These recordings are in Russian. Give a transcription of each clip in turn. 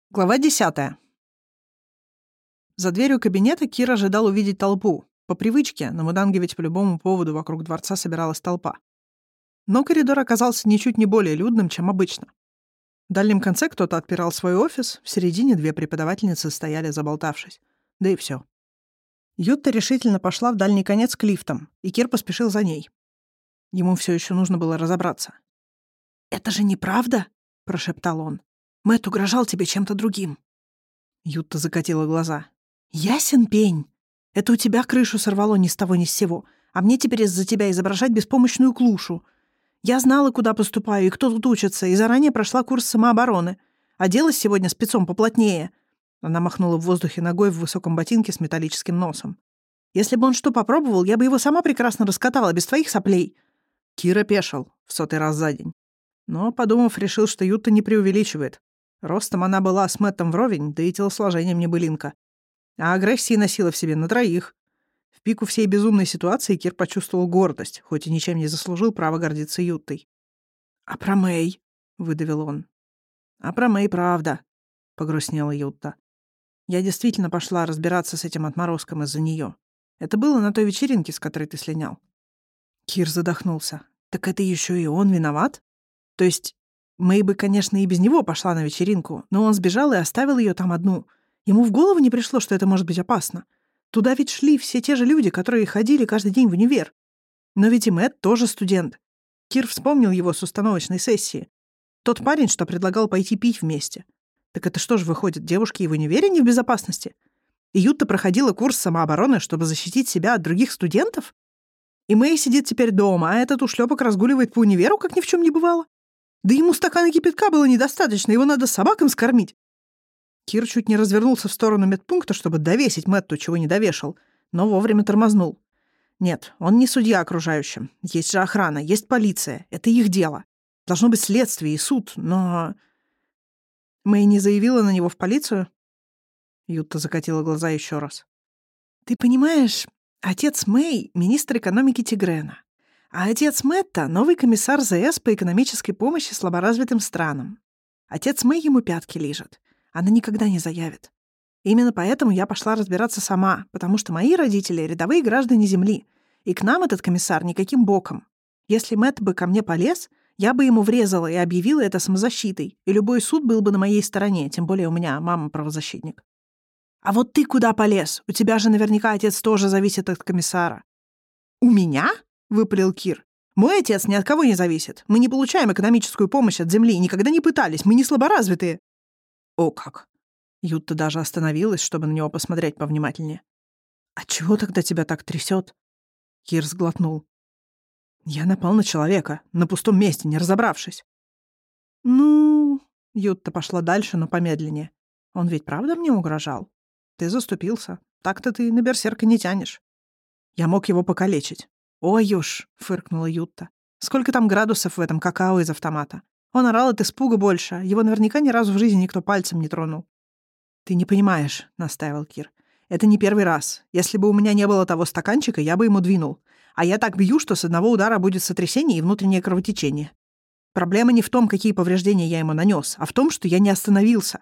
Глава 10. За дверью кабинета Кир ожидал увидеть толпу. По привычке, на Муданге ведь по любому поводу вокруг дворца собиралась толпа. Но коридор оказался ничуть не более людным, чем обычно. В дальнем конце кто-то отпирал свой офис, в середине две преподавательницы стояли, заболтавшись. Да и все. Ютта решительно пошла в дальний конец к лифтам, и Кир поспешил за ней. Ему все еще нужно было разобраться. «Это же неправда?» — прошептал он. «Мэтт угрожал тебе чем-то другим». Ютта закатила глаза. «Ясен пень. Это у тебя крышу сорвало ни с того ни с сего, а мне теперь из-за тебя изображать беспомощную клушу. Я знала, куда поступаю и кто тут учится, и заранее прошла курс самообороны. Оделась сегодня спецом поплотнее». Она махнула в воздухе ногой в высоком ботинке с металлическим носом. «Если бы он что попробовал, я бы его сама прекрасно раскатала, без твоих соплей». Кир опешил в 100-й раз за день. Но, подумав, решил, что Ютта не преувеличивает. Ростом она была с Мэттом вровень, да и телосложением не былинка. А агрессии носила в себе на троих. В пику всей безумной ситуации Кир почувствовал гордость, хоть и ничем не заслужил право гордиться Юттой. «А про Мэй?» — выдавил он. «А про Мэй правда», — погрустнела Ютта. «Я действительно пошла разбираться с этим отморозком из-за нее. Это было на той вечеринке, с которой ты слинял». Кир задохнулся. «Так это еще и он виноват? То есть Мэй бы, конечно, и без него пошла на вечеринку, но он сбежал и оставил ее там одну. Ему в голову не пришло, что это может быть опасно. Туда ведь шли все те же люди, которые ходили каждый день в универ. Но ведь и Мэтт тоже студент. Кир вспомнил его с установочной сессии. Тот парень, что предлагал пойти пить вместе. Так это что же выходит, девушки и в универе не в безопасности? И Ютта проходила курс самообороны, чтобы защитить себя от других студентов? И Мэй сидит теперь дома, а этот ушлепок разгуливает по универу, как ни в чем не бывало? Да ему стакана кипятка было недостаточно, его надо собакам скормить. Кир чуть не развернулся в сторону медпункта, чтобы довесить Мэтту, чего не довешал, но вовремя тормознул. Нет, он не судья окружающим. Есть же охрана, есть полиция. Это их дело. Должно быть следствие и суд, но... Мэй не заявила на него в полицию? Ютта закатила глаза еще раз. Ты понимаешь, отец Мэй — министр экономики Тигрена. А отец Мэтта — новый комиссар ЗС по экономической помощи слаборазвитым странам. Отец Мэй ему пятки лижет. Она никогда не заявит. Именно поэтому я пошла разбираться сама, потому что мои родители — рядовые граждане Земли, и к нам этот комиссар никаким боком. Если Мэтт бы ко мне полез, я бы ему врезала и объявила это самозащитой, и любой суд был бы на моей стороне, тем более у меня мама правозащитник. А вот ты куда полез? У тебя же наверняка отец тоже зависит от комиссара. У меня? — выпалил Кир. «Мой отец ни от кого не зависит. Мы не получаем экономическую помощь от земли и никогда не пытались. Мы не слаборазвитые». «О как!» Ютта даже остановилась, чтобы на него посмотреть повнимательнее. «А чего тогда тебя так трясет?» Кир сглотнул. «Я напал на человека, на пустом месте, не разобравшись». «Ну...» Ютта пошла дальше, но помедленнее. «Он ведь правда мне угрожал? Ты заступился. Так-то ты на берсерка не тянешь. Я мог его покалечить». «Ой уж», — фыркнула Ютта. «Сколько там градусов в этом какао из автомата? Он орал от испуга больше. Его наверняка ни разу в жизни никто пальцем не тронул». «Ты не понимаешь», — настаивал Кир. «Это не первый раз. Если бы у меня не было того стаканчика, я бы ему двинул. А я так бью, что с одного удара будет сотрясение и внутреннее кровотечение. Проблема не в том, какие повреждения я ему нанес, а в том, что я не остановился».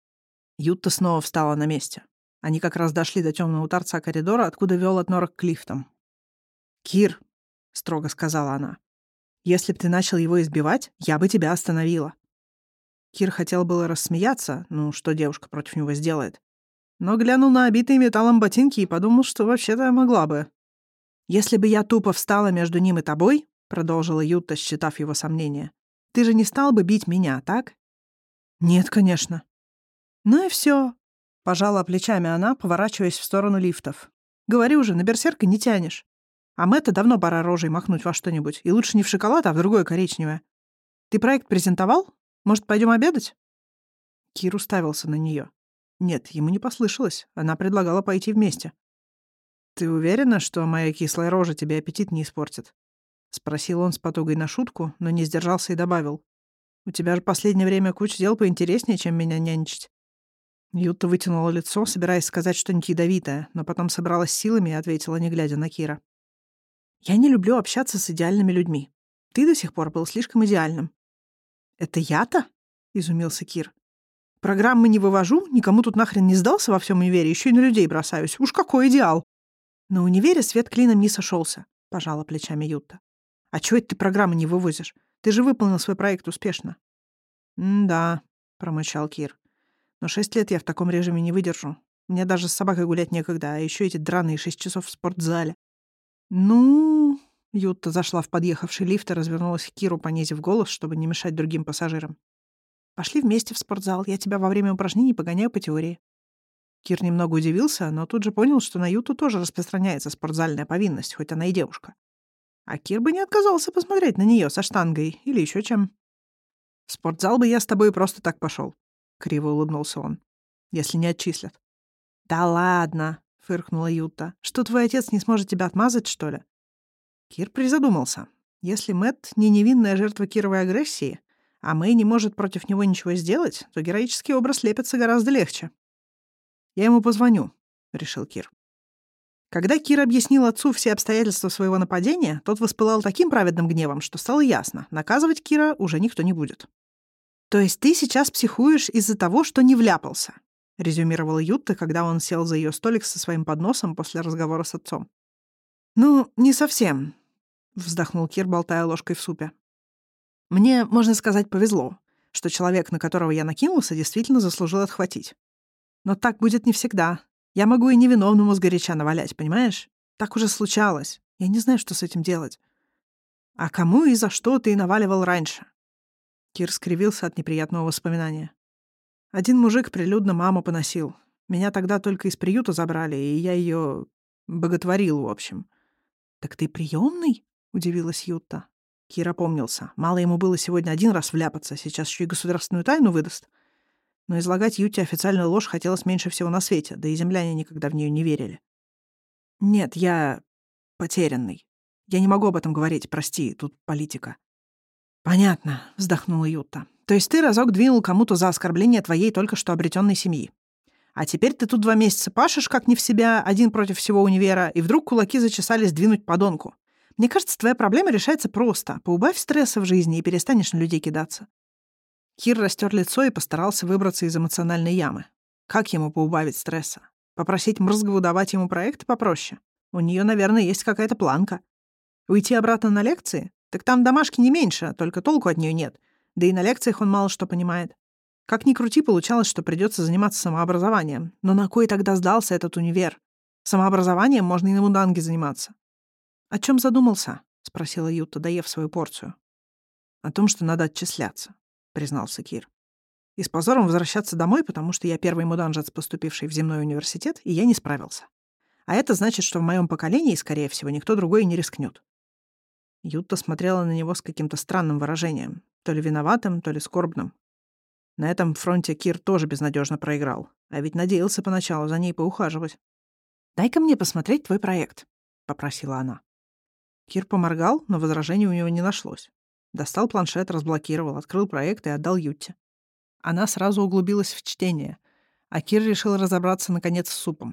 Ютта снова встала на месте. Они как раз дошли до темного торца коридора, откуда вел от норок к лифтам. «Кир», — строго сказала она, — «если б ты начал его избивать, я бы тебя остановила». Кир хотел было рассмеяться, ну, что девушка против него сделает, но глянул на обитые металлом ботинки и подумал, что вообще-то могла бы. «Если бы я тупо встала между ним и тобой», — продолжила Ютта, считав его сомнения, — «ты же не стал бы бить меня, так?» «Нет, конечно». «Ну и все», — пожала плечами она, поворачиваясь в сторону лифтов. «Говорю же, на берсерка не тянешь. А Мэтта давно пора рожей махнуть во что-нибудь. И лучше не в шоколад, а в другое коричневое. Ты проект презентовал? Может, пойдем обедать?» Кир уставился на нее. Нет, ему не послышалось. Она предлагала пойти вместе. «Ты уверена, что моя кислая рожа тебе аппетит не испортит?» — спросил он с потугой на шутку, но не сдержался и добавил. «У тебя же последнее время куча дел поинтереснее, чем меня нянчить». Ютта вытянула лицо, собираясь сказать что-нибудь ядовитое, но потом собралась силами и ответила, не глядя на Кира. «Я не люблю общаться с идеальными людьми. Ты до сих пор был слишком идеальным». «Это я-то?» — изумился Кир. Программы не вывожу, никому тут нахрен не сдался во всем универе, еще и на людей бросаюсь. Уж какой идеал!» «На универе свет клином не сошелся», — пожала плечами Юта. «А чего это ты программы не вывозишь? Ты же выполнил свой проект успешно». «Да», — промычал Кир. «Но 6 лет я в таком режиме не выдержу. Мне даже с собакой гулять некогда, а еще эти драные 6 часов в спортзале». «Ну...» — Юта зашла в подъехавший лифт и развернулась к Киру, понизив голос, чтобы не мешать другим пассажирам. «Пошли вместе в спортзал. Я тебя во время упражнений погоняю по теории». Кир немного удивился, но тут же понял, что на Юту тоже распространяется спортзальная повинность, хоть она и девушка. А Кир бы не отказался посмотреть на нее со штангой или еще чем. «В спортзал бы я с тобой просто так пошел», — криво улыбнулся он, — «если не отчислят». «Да ладно», — фыркнула Юта. «Что, твой отец не сможет тебя отмазать, что ли?» Кир призадумался. Если Мэтт не невинная жертва Кировой агрессии, а Мэй не может против него ничего сделать, то героический образ лепится гораздо легче. «Я ему позвоню», — решил Кир. Когда Кир объяснил отцу все обстоятельства своего нападения, тот воспылал таким праведным гневом, что стало ясно, наказывать Кира уже никто не будет. «То есть ты сейчас психуешь из-за того, что не вляпался?» — резюмировала Ютта, когда он сел за ее столик со своим подносом после разговора с отцом. «Ну, не совсем», — вздохнул Кир, болтая ложкой в супе. «Мне, можно сказать, повезло, что человек, на которого я накинулся, действительно заслужил отхватить. Но так будет не всегда. Я могу и невиновному сгоряча навалять, понимаешь? Так уже случалось. Я не знаю, что с этим делать. А кому и за что ты наваливал раньше?» Кир скривился от неприятного воспоминания. «Один мужик прилюдно маму поносил. Меня тогда только из приюта забрали, и я ее боготворил, в общем». «Так ты приемный?» — удивилась Ютта. Кир опомнился. Мало ему было сегодня один раз вляпаться, сейчас еще и государственную тайну выдаст. Но излагать Юте официальную ложь хотелось меньше всего на свете, да и земляне никогда в нее не верили. «Нет, я потерянный. Я не могу об этом говорить, прости, тут политика». «Понятно», — вздохнула Юта. «То есть ты разок двинул кому-то за оскорбление твоей только что обретенной семьи. А теперь ты тут 2 месяца пашешь, как не в себя, один против всего универа, и вдруг кулаки зачесались двинуть подонку. Мне кажется, твоя проблема решается просто. Поубавь стресса в жизни и перестанешь на людей кидаться». Кир растер лицо и постарался выбраться из эмоциональной ямы. Как ему поубавить стресса? Попросить Мрзгову давать ему проекты попроще? У нее, наверное, есть какая-то планка. Уйти обратно на лекции? Так там домашки не меньше, только толку от нее нет. Да и на лекциях он мало что понимает. Как ни крути, получалось, что придется заниматься самообразованием. Но на кой тогда сдался этот универ? Самообразованием можно и на муданге заниматься. «О чем задумался?» — спросила Юта, доев свою порцию. «О том, что надо отчисляться», — признался Кир. «И с позором возвращаться домой, потому что я первый муданжец, поступивший в земной университет, и я не справился. А это значит, что в моем поколении, скорее всего, никто другой и не рискнет». Юта смотрела на него с каким-то странным выражением, то ли виноватым, то ли скорбным. На этом фронте Кир тоже безнадежно проиграл, а ведь надеялся поначалу за ней поухаживать. «Дай-ка мне посмотреть твой проект», — попросила она. Кир поморгал, но возражений у него не нашлось. Достал планшет, разблокировал, открыл проект и отдал Ютте. Она сразу углубилась в чтение, а Кир решил разобраться, наконец, с супом.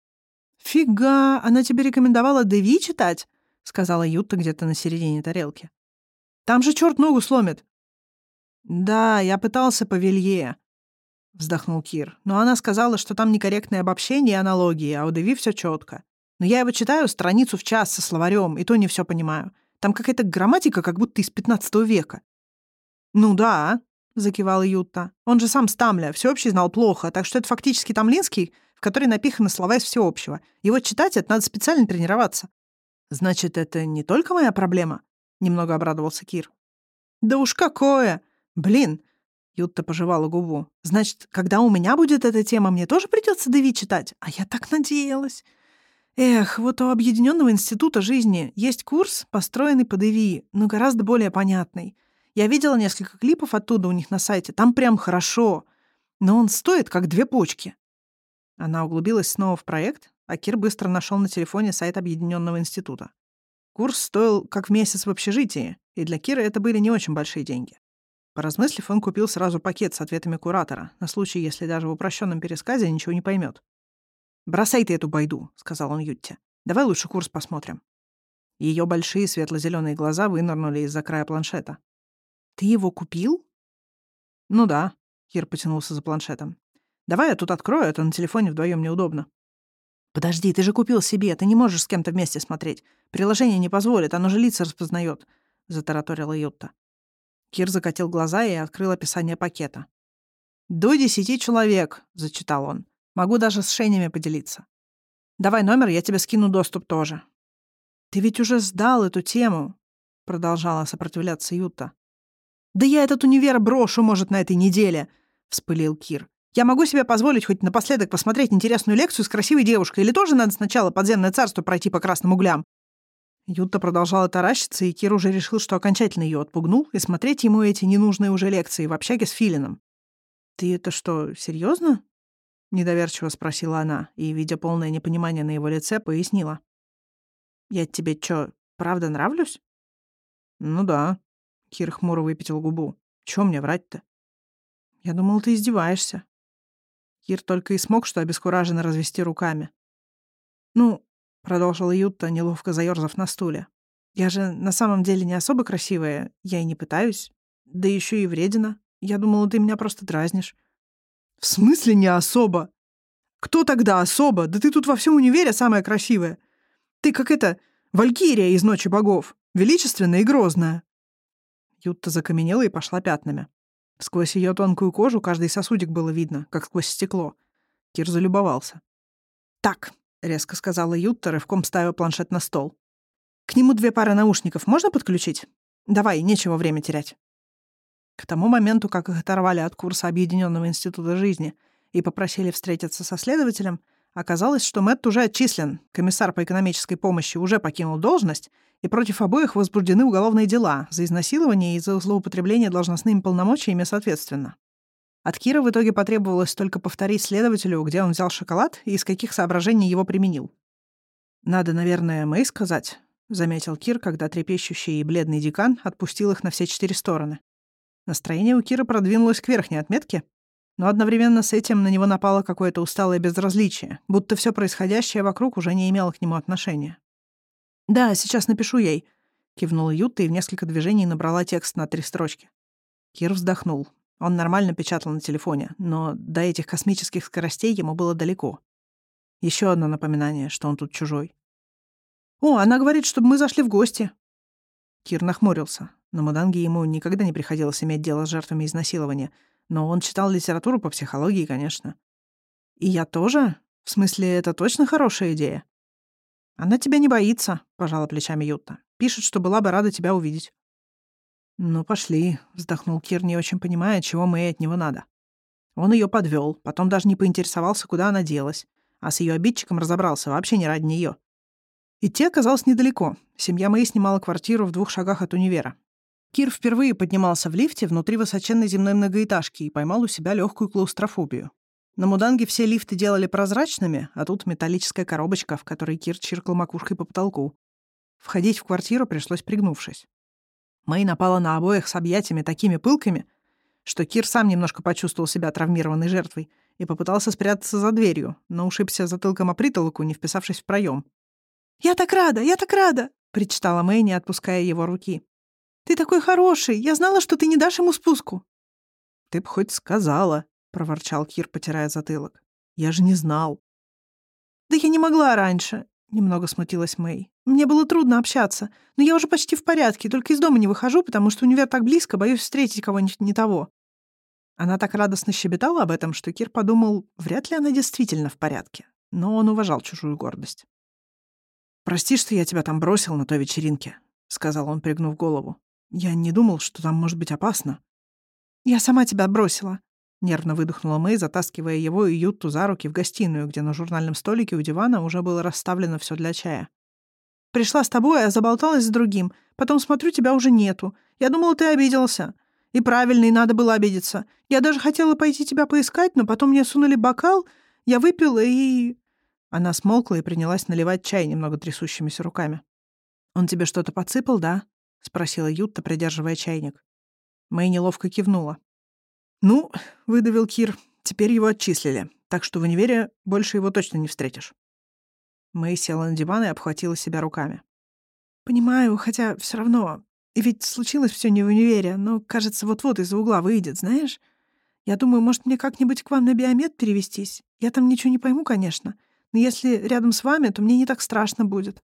«Фига, она тебе рекомендовала Деви читать?» — сказала Ютта где-то на середине тарелки. «Там же черт ногу сломит». «Да, я пытался по Вилье», — вздохнул Кир. «Но она сказала, что там некорректное обобщение и аналогии, а у Деви все четко. Но я его читаю страницу в час со словарем, и то не все понимаю. Там какая-то грамматика, как будто из 15 века». «Ну да», — закивала Ютта. «Он же сам с Тамля, всеобщий знал плохо, так что это фактически тамлинский, в который напиханы слова из всеобщего. Его читать — это надо специально тренироваться». «Значит, это не только моя проблема?» — немного обрадовался Кир. «Да уж какое! Блин!» — Ютта пожевала губу. «Значит, когда у меня будет эта тема, мне тоже придется Деви читать? А я так надеялась. Эх, вот у Объединенного института жизни есть курс, построенный по Деви, но гораздо более понятный. Я видела несколько клипов оттуда у них на сайте. Там прям хорошо. Но он стоит, как 2 почки». Она углубилась снова в проект, а Кир быстро нашел на телефоне сайт Объединенного института. Курс стоил как в месяц в общежитии, и для Кира это были не очень большие деньги. Поразмыслив, он купил сразу пакет с ответами куратора, на случай, если даже в упрощенном пересказе ничего не поймет. «Бросай ты эту байду», — сказал он Ютте. «Давай лучше курс посмотрим». Ее большие светло-зеленые глаза вынырнули из-за края планшета. «Ты его купил?» «Ну да. Кир потянулся за планшетом. «Давай я тут открою, это на телефоне вдвоем неудобно». «Подожди, ты же купил себе, ты не можешь с кем-то вместе смотреть. Приложение не позволит, оно же лица распознает», — затараторила Ютта. Кир закатил глаза и открыл описание пакета. «До 10 человек», — зачитал он. «Могу даже с Шенями поделиться. Давай номер, я тебе скину доступ тоже». «Ты ведь уже сдал эту тему», — продолжала сопротивляться Ютта. «Да я этот универ брошу, может, на этой неделе», — вспылил Кир. «Я могу себе позволить хоть напоследок посмотреть интересную лекцию с красивой девушкой, или тоже надо сначала подземное царство пройти по красным углям?» Ютта продолжала таращиться, и Кир уже решил, что окончательно ее отпугнул, и смотреть ему эти ненужные уже лекции в общаге с Филином. «Ты это что, серьезно? Недоверчиво спросила она, и, видя полное непонимание на его лице, пояснила. «Я тебе чё, правда нравлюсь?» «Ну да», — Кир хмуро выпятил губу. «Чё мне врать-то?» «Я думал, ты издеваешься». Кир только и смог что обескураженно развести руками. «Ну», — продолжила Ютта, неловко заёрзав на стуле, «я же на самом деле не особо красивая, я и не пытаюсь. Да ещё и вредина. Я думала, ты меня просто дразнишь». «В смысле не особо? Кто тогда особо? Да ты тут во всем универе самая красивая. Ты как это, валькирия из «Ночи богов», величественная и грозная». Ютта закаменела и пошла пятнами. Сквозь ее тонкую кожу каждый сосудик было видно, как сквозь стекло. Кир залюбовался. «Так», — резко сказала Ютта, рывком ставя планшет на стол. «К нему 2 пары наушников можно подключить? Давай, нечего время терять». К тому моменту, как их оторвали от курса Объединенного института жизни и попросили встретиться со следователем, оказалось, что Мэтт уже отчислен, комиссар по экономической помощи уже покинул должность, и против обоих возбуждены уголовные дела за изнасилование и за злоупотребление должностными полномочиями соответственно. От Кира в итоге потребовалось только повторить следователю, где он взял шоколад и из каких соображений его применил. «Надо, наверное, Мэй сказать», — заметил Кир, когда трепещущий и бледный декан отпустил их на все 4 стороны. Настроение у Кира продвинулось к верхней отметке, но одновременно с этим на него напало какое-то усталое безразличие, будто все происходящее вокруг уже не имело к нему отношения. «Да, сейчас напишу ей», — кивнула Ютта и в несколько движений набрала текст на 3 строчки. Кир вздохнул. Он нормально печатал на телефоне, но до этих космических скоростей ему было далеко. Еще одно напоминание, что он тут чужой. «О, она говорит, чтобы мы зашли в гости». Кир нахмурился. На Муданге ему никогда не приходилось иметь дело с жертвами изнасилования, но он читал литературу по психологии, конечно. «И я тоже? В смысле, это точно хорошая идея?» «Она тебя не боится», — пожала плечами Ютта. «Пишет, что была бы рада тебя увидеть». «Ну, пошли», — вздохнул Кир, не очень понимая, чего Мэй от него надо. Он ее подвел, потом даже не поинтересовался, куда она делась, а с ее обидчиком разобрался вообще не ради нее. Идти оказалось недалеко. Семья Мэй снимала квартиру в 2 шагах от универа. Кир впервые поднимался в лифте внутри высоченной земной многоэтажки и поймал у себя легкую клаустрофобию. На Муданге все лифты делали прозрачными, а тут металлическая коробочка, в которой Кир чиркал макушкой по потолку. Входить в квартиру пришлось пригнувшись. Мэй напала на обоих с объятиями такими пылкими, что Кир сам немножко почувствовал себя травмированной жертвой и попытался спрятаться за дверью, но ушибся затылком о притолоку, не вписавшись в проем. «Я так рада! Я так рада!» — причитала Мэй, не отпуская его руки. «Ты такой хороший! Я знала, что ты не дашь ему спуску!» «Ты б хоть сказала!» — проворчал Кир, потирая затылок. «Я же не знал!» «Да я не могла раньше!» — немного смутилась Мэй. «Мне было трудно общаться, но я уже почти в порядке, только из дома не выхожу, потому что универ так близко, боюсь встретить кого-нибудь не того». Она так радостно щебетала об этом, что Кир подумал, вряд ли она действительно в порядке, но он уважал чужую гордость. «Прости, что я тебя там бросил на той вечеринке», — сказал он, пригнув голову. «Я не думал, что там может быть опасно». «Я сама тебя бросила», — нервно выдохнула Мэй, затаскивая его и Ютту за руки в гостиную, где на журнальном столике у дивана уже было расставлено все для чая. «Пришла с тобой, а заболталась с другим. Потом смотрю, тебя уже нету. Я думала, ты обиделся. И правильно, и надо было обидеться. Я даже хотела пойти тебя поискать, но потом мне сунули бокал, я выпила и...» Она смолкла и принялась наливать чай немного трясущимися руками. «Он тебе что-то подсыпал, да?» — спросила Ютта, придерживая чайник. Мэй неловко кивнула. «Ну, — выдавил Кир, — теперь его отчислили, так что в универе больше его точно не встретишь». Мэй села на диван и обхватила себя руками. «Понимаю, хотя все равно. И ведь случилось все не в универе, но, кажется, вот-вот из-за угла выйдет, знаешь? Я думаю, может, мне как-нибудь к вам на биомед перевестись? Я там ничего не пойму, конечно. Но если рядом с вами, то мне не так страшно будет».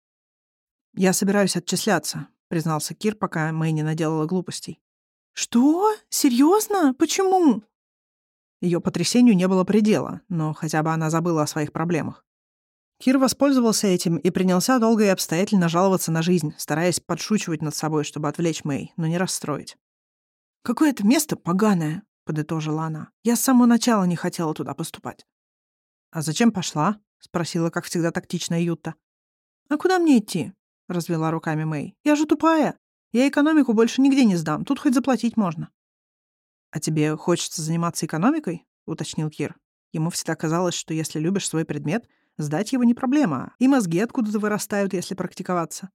«Я собираюсь отчисляться», — признался Кир, пока Мэй не наделала глупостей. «Что? Серьезно? Почему?» Ее потрясению не было предела, но хотя бы она забыла о своих проблемах. Кир воспользовался этим и принялся долго и обстоятельно жаловаться на жизнь, стараясь подшучивать над собой, чтобы отвлечь Мэй, но не расстроить. «Какое это место поганое», — подытожила она. «Я с самого начала не хотела туда поступать». «А зачем пошла?» — спросила, как всегда, тактичная Ютта. «А куда мне идти?» — развела руками Мэй. «Я же тупая. Я экономику больше нигде не сдам. Тут хоть заплатить можно». «А тебе хочется заниматься экономикой?» — уточнил Кир. Ему всегда казалось, что если любишь свой предмет, сдать его не проблема, и мозги откуда-то вырастают, если практиковаться.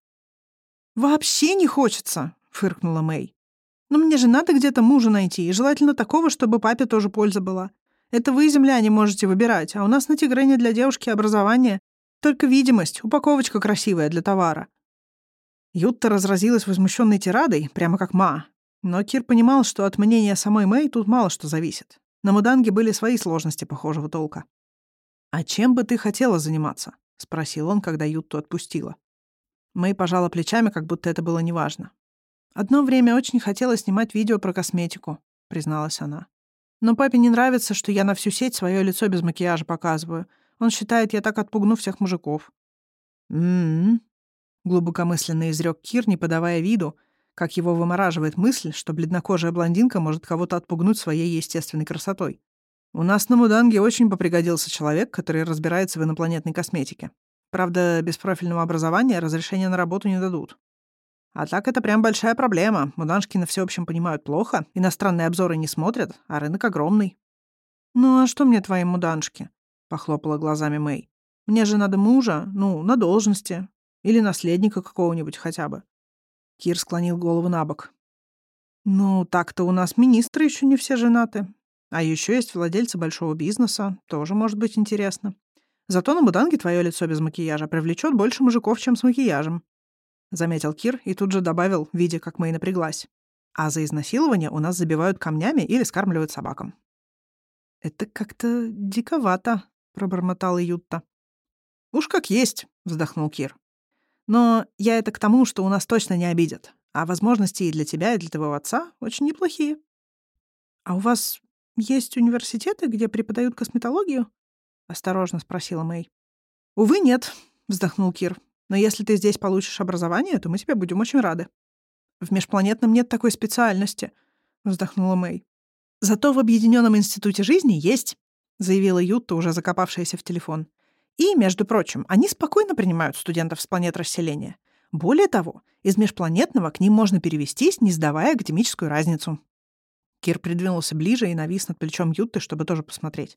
«Вообще не хочется!» — фыркнула Мэй. «Но мне же надо где-то мужа найти, и желательно такого, чтобы папе тоже польза была. Это вы, земляне, можете выбирать, а у нас на Тигрене для девушки образование. Только видимость, упаковочка красивая для товара». Ютта разразилась возмущенной тирадой, прямо как Ма. Но Кир понимал, что от мнения самой Мэй тут мало что зависит. На Муданге были свои сложности похожего толка. «А чем бы ты хотела заниматься?» — спросил он, когда Ютту отпустила. Мэй пожала плечами, как будто это было неважно. «Одно время очень хотела снимать видео про косметику», — призналась она. «Но папе не нравится, что я на всю сеть свое лицо без макияжа показываю. Он считает, я так отпугну всех мужиков». «М-м-м», глубокомысленно изрек Кир, не подавая виду, как его вымораживает мысль, что бледнокожая блондинка может кого-то отпугнуть своей естественной красотой. «У нас на Муданге очень попригодился человек, который разбирается в инопланетной косметике. Правда, без профильного образования разрешения на работу не дадут. А так это прям большая проблема. Муданжки на всеобщем понимают плохо, иностранные обзоры не смотрят, а рынок огромный». «Ну а что мне твои муданжки?» — похлопала глазами Мэй. «Мне же надо мужа, на должности. Или наследника какого-нибудь хотя бы». Кир склонил голову на бок. «Ну, так-то у нас министры еще не все женаты. А еще есть владельцы большого бизнеса, тоже может быть интересно. Зато на Муданге твое лицо без макияжа привлечет больше мужиков, чем с макияжем», — заметил Кир и тут же добавил, видя, как Мэй напряглась. «А за изнасилование у нас забивают камнями или скармливают собакам». «Это как-то диковато», — пробормотала Ютта. «Уж как есть», — вздохнул Кир. «Но я это к тому, что у нас точно не обидят. А возможности и для тебя, и для твоего отца очень неплохие». «А у вас есть университеты, где преподают косметологию?» — осторожно спросила Мэй. «Увы, нет», — вздохнул Кир. «Но если ты здесь получишь образование, то мы тебе будем очень рады». «В межпланетном нет такой специальности», — вздохнула Мэй. «Зато в Объединенном институте жизни есть», — заявила Ютта, уже закопавшаяся в телефон. «И, между прочим, они спокойно принимают студентов с планет расселения. Более того, из межпланетного к ним можно перевестись, не сдавая академическую разницу». Кир придвинулся ближе и навис над плечом Ютты, чтобы тоже посмотреть.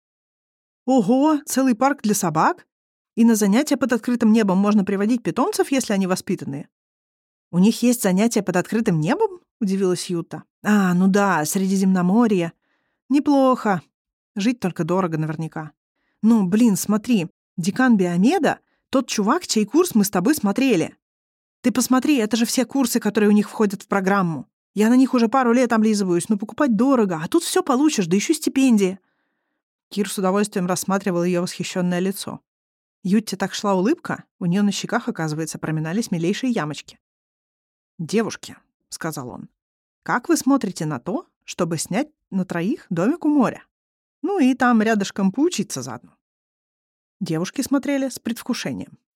«Ого, целый парк для собак? И на занятия под открытым небом можно приводить питомцев, если они воспитанные?» «У них есть занятия под открытым небом?» — удивилась Ютта. «А, ну да, Средиземноморье. Неплохо. Жить только дорого наверняка. Ну, блин, смотри, декан Биомеда — тот чувак, чей курс мы с тобой смотрели. Ты посмотри, это же все курсы, которые у них входят в программу. Я на них уже пару лет облизываюсь, но покупать дорого, а тут все получишь, да еще стипендия». Кир с удовольствием рассматривал ее восхищенное лицо. Ютте так шла улыбка, у нее на щеках, оказывается, проминались милейшие ямочки. «Девушки», — сказал он, — «как вы смотрите на то, чтобы снять на троих домик у моря? Ну и там рядышком поучиться заодно». Девушки смотрели с предвкушением.